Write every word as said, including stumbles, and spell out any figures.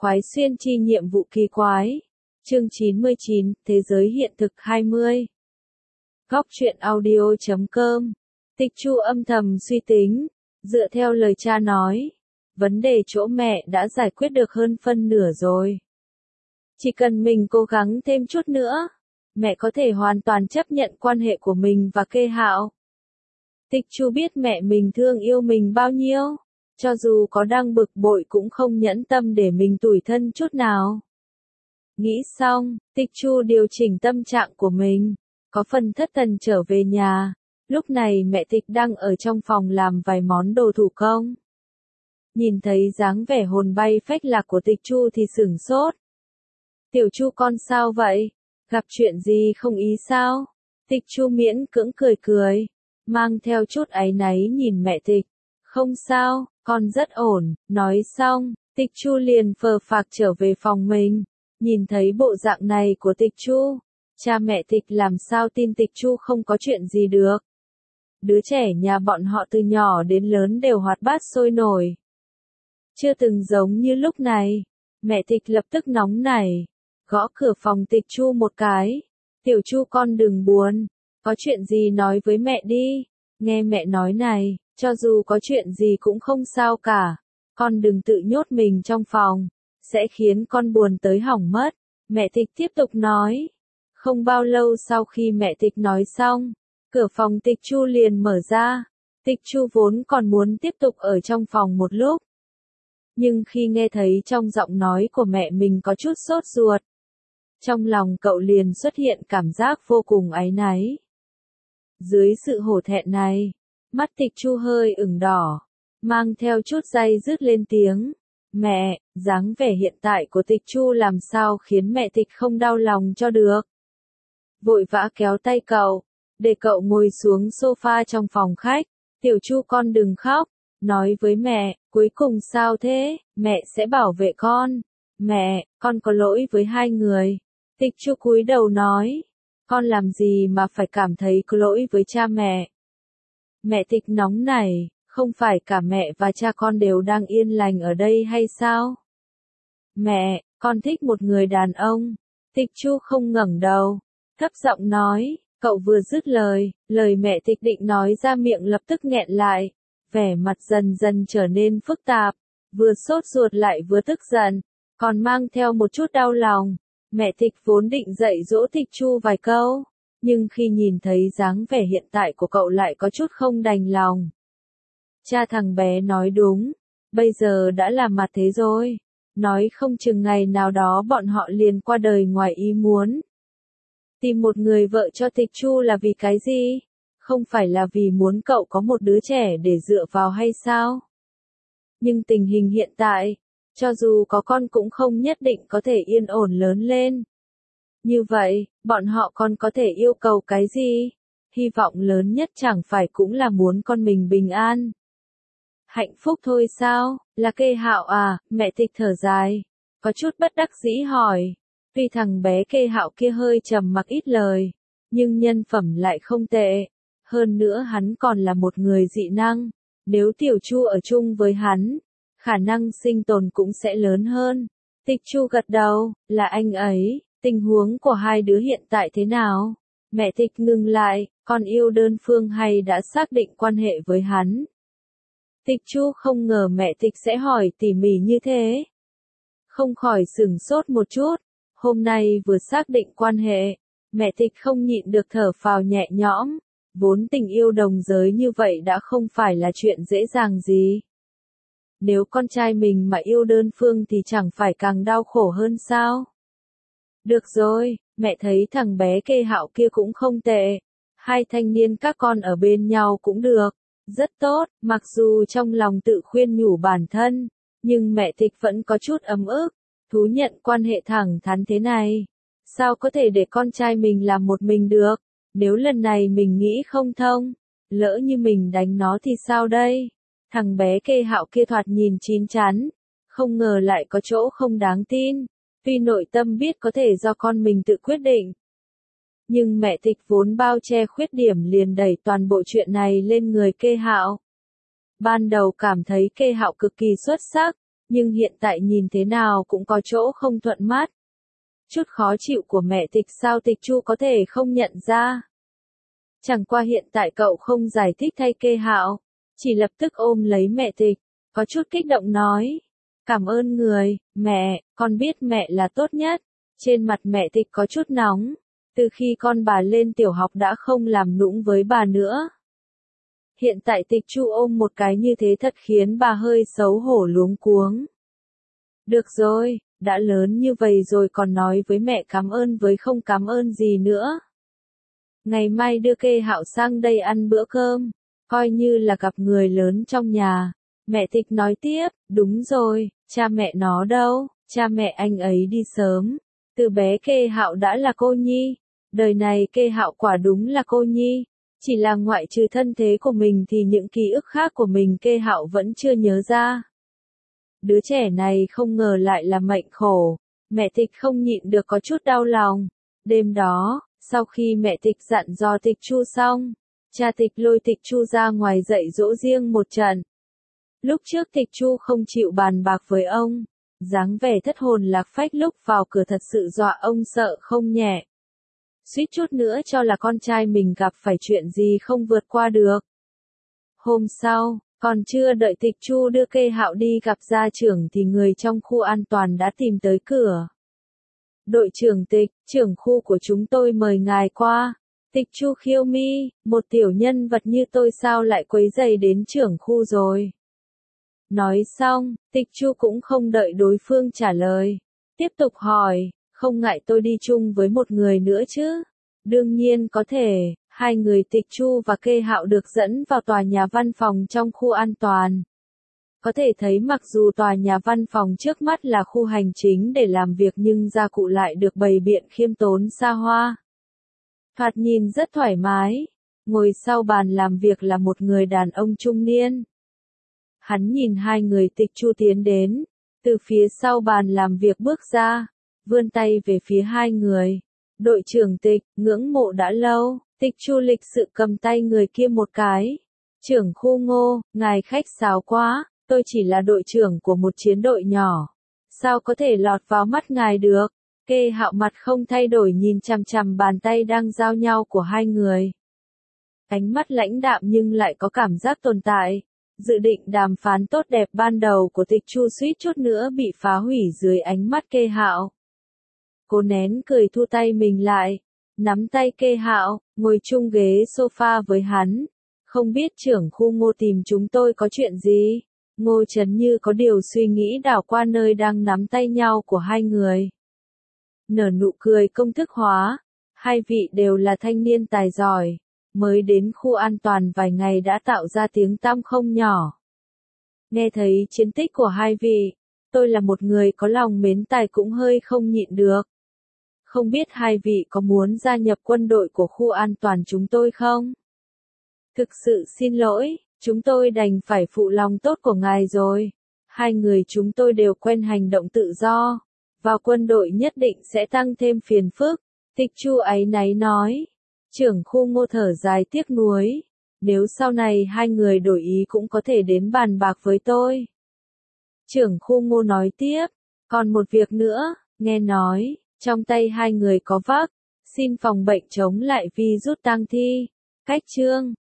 khoái xuyên chi nhiệm vụ kỳ quái. Chương chín mươi chín, Thế giới hiện thực hai mươi. Góc truyện audio chấm com. Tịch Chu âm thầm suy tính, dựa theo lời cha nói, vấn đề chỗ mẹ đã giải quyết được hơn phân nửa rồi. Chỉ cần mình cố gắng thêm chút nữa, mẹ có thể hoàn toàn chấp nhận quan hệ của mình và Kê Hạo. Tịch Chu biết mẹ mình thương yêu mình bao nhiêu, cho dù có đang bực bội cũng không nhẫn tâm để mình tủi thân chút nào. Nghĩ xong, Tịch Chu điều chỉnh tâm trạng của mình, có phần thất thần trở về nhà. Lúc này mẹ Tịch đang ở trong phòng làm vài món đồ thủ công. Nhìn thấy dáng vẻ hồn bay phách lạc của Tịch Chu thì sửng sốt. Tiểu Chu con sao vậy? Gặp chuyện gì không ý sao? Tịch Chu miễn cưỡng cười cười, mang theo chút áy náy nhìn mẹ Tịch. Không sao, con rất ổn. Nói xong, Tịch Chu liền phờ phạc trở về phòng mình. Nhìn thấy bộ dạng này của Tịch Chu, cha mẹ Tịch làm sao tin Tịch Chu không có chuyện gì được. Đứa trẻ nhà bọn họ từ nhỏ đến lớn đều hoạt bát sôi nổi. Chưa từng giống như lúc này, mẹ Tịch lập tức nóng nảy, gõ cửa phòng Tịch Chu một cái. Tiểu Chu con đừng buồn, có chuyện gì nói với mẹ đi. Nghe mẹ nói này, cho dù có chuyện gì cũng không sao cả, con đừng tự nhốt mình trong phòng, sẽ khiến con buồn tới hỏng mất. Mẹ Tịch tiếp tục nói. Không bao lâu sau khi mẹ Tịch nói xong, cửa phòng Tịch Chu liền mở ra. Tịch Chu vốn còn muốn tiếp tục ở trong phòng một lúc, nhưng khi nghe thấy trong giọng nói của mẹ mình có chút sốt ruột, trong lòng cậu liền xuất hiện cảm giác vô cùng áy náy. Dưới sự hổ thẹn này, mắt Tịch Chu hơi ửng đỏ, mang theo chút day dứt lên tiếng. Mẹ, dáng vẻ hiện tại của Tịch Chu làm sao khiến mẹ Tịch không đau lòng cho được. Vội vã kéo tay cậu, để cậu ngồi xuống sofa trong phòng khách. Tiểu Chu con đừng khóc, nói với mẹ, cuối cùng sao thế, mẹ sẽ bảo vệ con. Mẹ, con có lỗi với hai người. Tịch Chu cúi đầu nói, con làm gì mà phải cảm thấy có lỗi với cha mẹ. Mẹ Tịch nóng nảy, không phải cả mẹ và cha con đều đang yên lành ở đây hay sao? Mẹ, con thích một người đàn ông. Tịch Chu không ngẩng đầu, thấp giọng nói. Cậu vừa dứt lời, lời mẹ Tịch định nói ra miệng lập tức nghẹn lại, vẻ mặt dần dần trở nên phức tạp, vừa sốt ruột lại vừa tức giận, còn mang theo một chút đau lòng. Mẹ Tịch vốn định dạy dỗ Tịch Chu vài câu, nhưng khi nhìn thấy dáng vẻ hiện tại của cậu lại có chút không đành lòng. Cha thằng bé nói đúng, bây giờ đã là mặt thế rồi, nói không chừng ngày nào đó bọn họ liền qua đời ngoài ý muốn. Tìm một người vợ cho Tịch Chu là vì cái gì? Không phải là vì muốn cậu có một đứa trẻ để dựa vào hay sao? Nhưng tình hình hiện tại, cho dù có con cũng không nhất định có thể yên ổn lớn lên. Như vậy, bọn họ còn có thể yêu cầu cái gì? Hy vọng lớn nhất chẳng phải cũng là muốn con mình bình an. Hạnh phúc thôi sao? Là Kê Hạo à? Mẹ Tịch thở dài, có chút bất đắc dĩ hỏi. Tuy thằng bé Kê Hạo kia hơi trầm mặc ít lời, nhưng nhân phẩm lại không tệ. Hơn nữa hắn còn là một người dị năng. Nếu Tiểu Chu ở chung với hắn, khả năng sinh tồn cũng sẽ lớn hơn. Tịch Chu gật đầu, là anh ấy. Tình huống của hai đứa hiện tại thế nào? Mẹ Tịch ngừng lại, con yêu đơn phương hay đã xác định quan hệ với hắn? Tịch Chu không ngờ mẹ Tịch sẽ hỏi tỉ mỉ như thế. Không khỏi sửng sốt một chút. Hôm nay vừa xác định quan hệ, mẹ Tịch không nhịn được thở phào nhẹ nhõm. Vốn tình yêu đồng giới như vậy đã không phải là chuyện dễ dàng gì. Nếu con trai mình mà yêu đơn phương thì chẳng phải càng đau khổ hơn sao? Được rồi, mẹ thấy thằng bé Kê Hạo kia cũng không tệ. Hai thanh niên các con ở bên nhau cũng được. Rất tốt, mặc dù trong lòng tự khuyên nhủ bản thân, nhưng mẹ Tịch vẫn có chút ấm ức. Thú nhận quan hệ thẳng thắn thế này, sao có thể để con trai mình làm một mình được? Nếu lần này mình nghĩ không thông, lỡ như mình đánh nó thì sao đây? Thằng bé Kê Hạo kia thoạt nhìn chín chắn, không ngờ lại có chỗ không đáng tin. Tuy nội tâm biết có thể do con mình tự quyết định, nhưng mẹ Tịch vốn bao che khuyết điểm liền đẩy toàn bộ chuyện này lên người Kê Hạo. Ban đầu cảm thấy Kê Hạo cực kỳ xuất sắc, nhưng hiện tại nhìn thế nào cũng có chỗ không thuận mắt. Chút khó chịu của mẹ Tịch sao Tịch Chu có thể không nhận ra. Chẳng qua hiện tại cậu không giải thích thay Kê Hạo, chỉ lập tức ôm lấy mẹ Tịch, có chút kích động nói. Cảm ơn người, mẹ, con biết mẹ là tốt nhất. Trên mặt mẹ Tịch có chút nóng, từ khi con bà lên tiểu học đã không làm nũng với bà nữa. Hiện tại Tịch Chu ôm một cái như thế thật khiến bà hơi xấu hổ luống cuống. Được rồi, đã lớn như vậy rồi còn nói với mẹ cảm ơn với không cảm ơn gì nữa. Ngày mai đưa Kê Hạo sang đây ăn bữa cơm, coi như là gặp người lớn trong nhà. Mẹ Tịch nói tiếp, đúng rồi, cha mẹ nó đâu, cha mẹ anh ấy đi sớm. Từ bé Kê Hạo đã là cô nhi, đời này Kê Hạo quả đúng là cô nhi. Chỉ là ngoại trừ thân thế của mình thì những ký ức khác của mình Kê Hạo vẫn chưa nhớ ra. Đứa trẻ này không ngờ lại là mệnh khổ, mẹ Tịch không nhịn được có chút đau lòng. Đêm đó, sau khi mẹ Tịch dặn dò Tịch Chu xong, cha Tịch lôi Tịch Chu ra ngoài dạy dỗ riêng một trận. Lúc trước Tịch Chu không chịu bàn bạc với ông, dáng vẻ thất hồn lạc phách lúc vào cửa thật sự dọa ông sợ không nhẹ. Suýt chút nữa cho là con trai mình gặp phải chuyện gì không vượt qua được. Hôm sau, còn chưa đợi Tịch Chu đưa Kê Hạo đi gặp gia trưởng thì người trong khu an toàn đã tìm tới cửa. Đội trưởng Tịch, trưởng khu của chúng tôi mời ngài qua. Tịch Chu khiêu mi, một tiểu nhân vật như tôi sao lại quấy rầy đến trưởng khu rồi. Nói xong, Tịch Chu cũng không đợi đối phương trả lời. Tiếp tục hỏi, không ngại tôi đi chung với một người nữa chứ? Đương nhiên có thể, hai người Tịch Chu và Kê Hạo được dẫn vào tòa nhà văn phòng trong khu an toàn. Có thể thấy mặc dù tòa nhà văn phòng trước mắt là khu hành chính để làm việc nhưng gia cụ lại được bày biện khiêm tốn xa hoa. Thoạt nhìn rất thoải mái, ngồi sau bàn làm việc là một người đàn ông trung niên. Hắn nhìn hai người Tịch Chu tiến đến, từ phía sau bàn làm việc bước ra, vươn tay về phía hai người. Đội trưởng Tịch, ngưỡng mộ đã lâu. Tịch Chu lịch sự cầm tay người kia một cái. Trưởng khu Ngô, ngài khách sáo quá, tôi chỉ là đội trưởng của một chiến đội nhỏ. Sao có thể lọt vào mắt ngài được? Kê Hạo mặt không thay đổi nhìn chằm chằm bàn tay đang giao nhau của hai người. Ánh mắt lãnh đạm nhưng lại có cảm giác tồn tại. Dự định đàm phán tốt đẹp ban đầu của Tịch Chu suýt chút nữa bị phá hủy dưới ánh mắt Kê Hạo. Cô nén cười thu tay mình lại, nắm tay Kê Hạo, ngồi chung ghế sofa với hắn. Không biết trưởng khu Ngô tìm chúng tôi có chuyện gì? Ngô Trấn như có điều suy nghĩ đảo qua nơi đang nắm tay nhau của hai người. Nở nụ cười công thức hóa, hai vị đều là thanh niên tài giỏi, mới đến khu an toàn vài ngày đã tạo ra tiếng tăm không nhỏ. Nghe thấy chiến tích của hai vị, tôi là một người có lòng mến tài cũng hơi không nhịn được. Không biết hai vị có muốn gia nhập quân đội của khu an toàn chúng tôi không? Thực sự xin lỗi, chúng tôi đành phải phụ lòng tốt của ngài rồi. Hai người chúng tôi đều quen hành động tự do. Vào quân đội nhất định sẽ tăng thêm phiền phức. Tịch Chu áy náy nói. Trưởng khu Ngô thở dài tiếc nuối. Nếu sau này hai người đổi ý cũng có thể đến bàn bạc với tôi. Trưởng khu Ngô nói tiếp. Còn một việc nữa, nghe nói, trong tay hai người có vắc, xin phòng bệnh chống lại virus tang thi. Cách chương